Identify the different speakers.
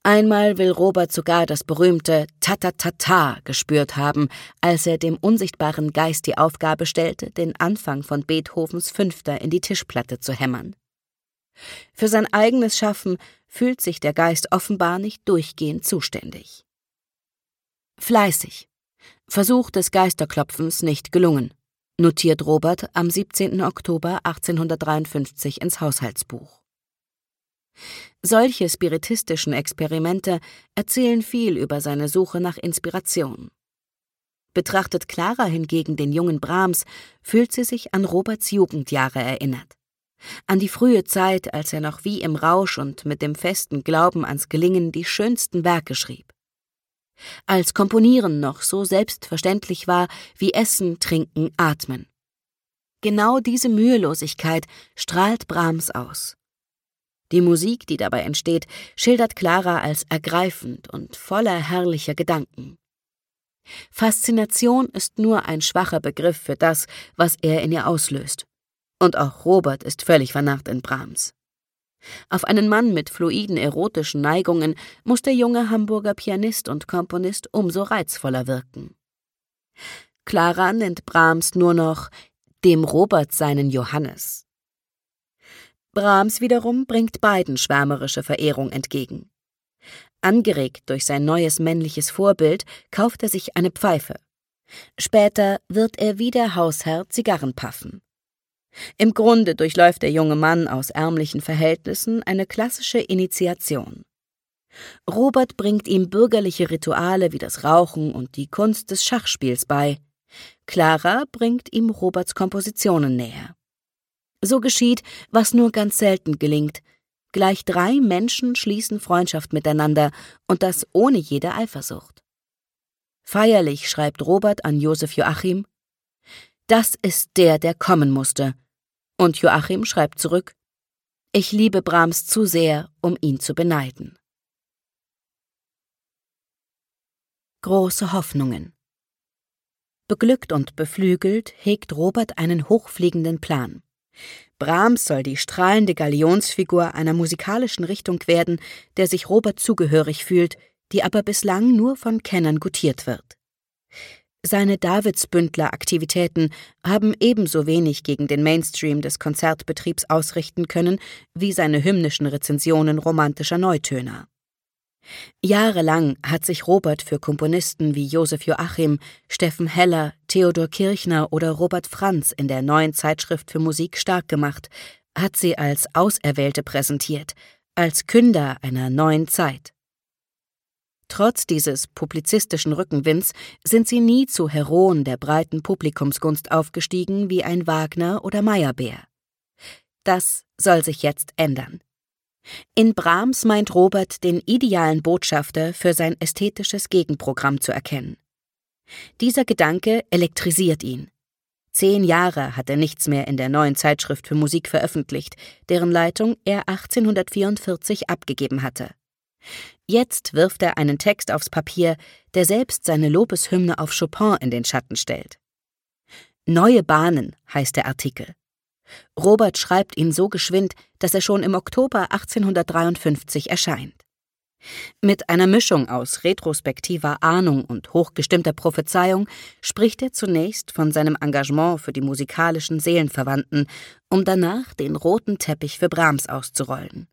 Speaker 1: Einmal will Robert sogar das berühmte Ta-ta-ta-ta gespürt haben, als er dem unsichtbaren Geist die Aufgabe stellte, den Anfang von Beethovens Fünfter in die Tischplatte zu hämmern. Für sein eigenes Schaffen fühlt sich der Geist offenbar nicht durchgehend zuständig. Fleißig. Versuch des Geisterklopfens nicht gelungen, notiert Robert am 17. Oktober 1853 ins Haushaltsbuch. Solche spiritistischen Experimente erzählen viel über seine Suche nach Inspiration. Betrachtet Clara hingegen den jungen Brahms, fühlt sie sich an Roberts Jugendjahre erinnert. An die frühe Zeit, als er noch wie im Rausch und mit dem festen Glauben ans Gelingen die schönsten Werke schrieb. Als Komponieren noch so selbstverständlich war wie Essen, Trinken, Atmen. Genau diese Mühelosigkeit strahlt Brahms aus. Die Musik, die dabei entsteht, schildert Clara als ergreifend und voller herrlicher Gedanken. Faszination ist nur ein schwacher Begriff für das, was er in ihr auslöst. Und auch Robert ist völlig vernarrt in Brahms. Auf einen Mann mit fluiden erotischen Neigungen muss der junge Hamburger Pianist und Komponist umso reizvoller wirken. Clara nennt Brahms nur noch dem Robert seinen Johannes. Brahms wiederum bringt beiden schwärmerische Verehrung entgegen. Angeregt durch sein neues männliches Vorbild kauft er sich eine Pfeife. Später wird er wie der Hausherr Zigarren paffen. Im Grunde durchläuft der junge Mann aus ärmlichen Verhältnissen eine klassische Initiation. Robert bringt ihm bürgerliche Rituale wie das Rauchen und die Kunst des Schachspiels bei. Clara bringt ihm Roberts Kompositionen näher. So geschieht, was nur ganz selten gelingt. Gleich 3 Menschen schließen Freundschaft miteinander, und das ohne jede Eifersucht. Feierlich schreibt Robert an Josef Joachim: »Das ist der kommen musste.« Und Joachim schreibt zurück: »Ich liebe Brahms zu sehr, um ihn zu beneiden.« Große Hoffnungen. Beglückt und beflügelt hegt Robert einen hochfliegenden Plan. Brahms soll die strahlende Galionsfigur einer musikalischen Richtung werden, der sich Robert zugehörig fühlt, die aber bislang nur von Kennern gutiert wird. Seine Davidsbündler-Aktivitäten haben ebenso wenig gegen den Mainstream des Konzertbetriebs ausrichten können, wie seine hymnischen Rezensionen romantischer Neutöner. Jahrelang hat sich Robert für Komponisten wie Josef Joachim, Steffen Heller, Theodor Kirchner oder Robert Franz in der Neuen Zeitschrift für Musik stark gemacht, hat sie als Auserwählte präsentiert, als Künder einer neuen Zeit. Trotz dieses publizistischen Rückenwinds sind sie nie zu Heroen der breiten Publikumsgunst aufgestiegen wie ein Wagner oder Meyerbeer. Das soll sich jetzt ändern. In Brahms meint Robert den idealen Botschafter für sein ästhetisches Gegenprogramm zu erkennen. Dieser Gedanke elektrisiert ihn. 10 Jahre hat er nichts mehr in der Neuen Zeitschrift für Musik veröffentlicht, deren Leitung er 1844 abgegeben hatte. Jetzt wirft er einen Text aufs Papier, der selbst seine Lobeshymne auf Chopin in den Schatten stellt. »Neue Bahnen« heißt der Artikel. Robert schreibt ihn so geschwind, dass er schon im Oktober 1853 erscheint. Mit einer Mischung aus retrospektiver Ahnung und hochgestimmter Prophezeiung spricht er zunächst von seinem Engagement für die musikalischen Seelenverwandten, um danach den roten Teppich für Brahms auszurollen.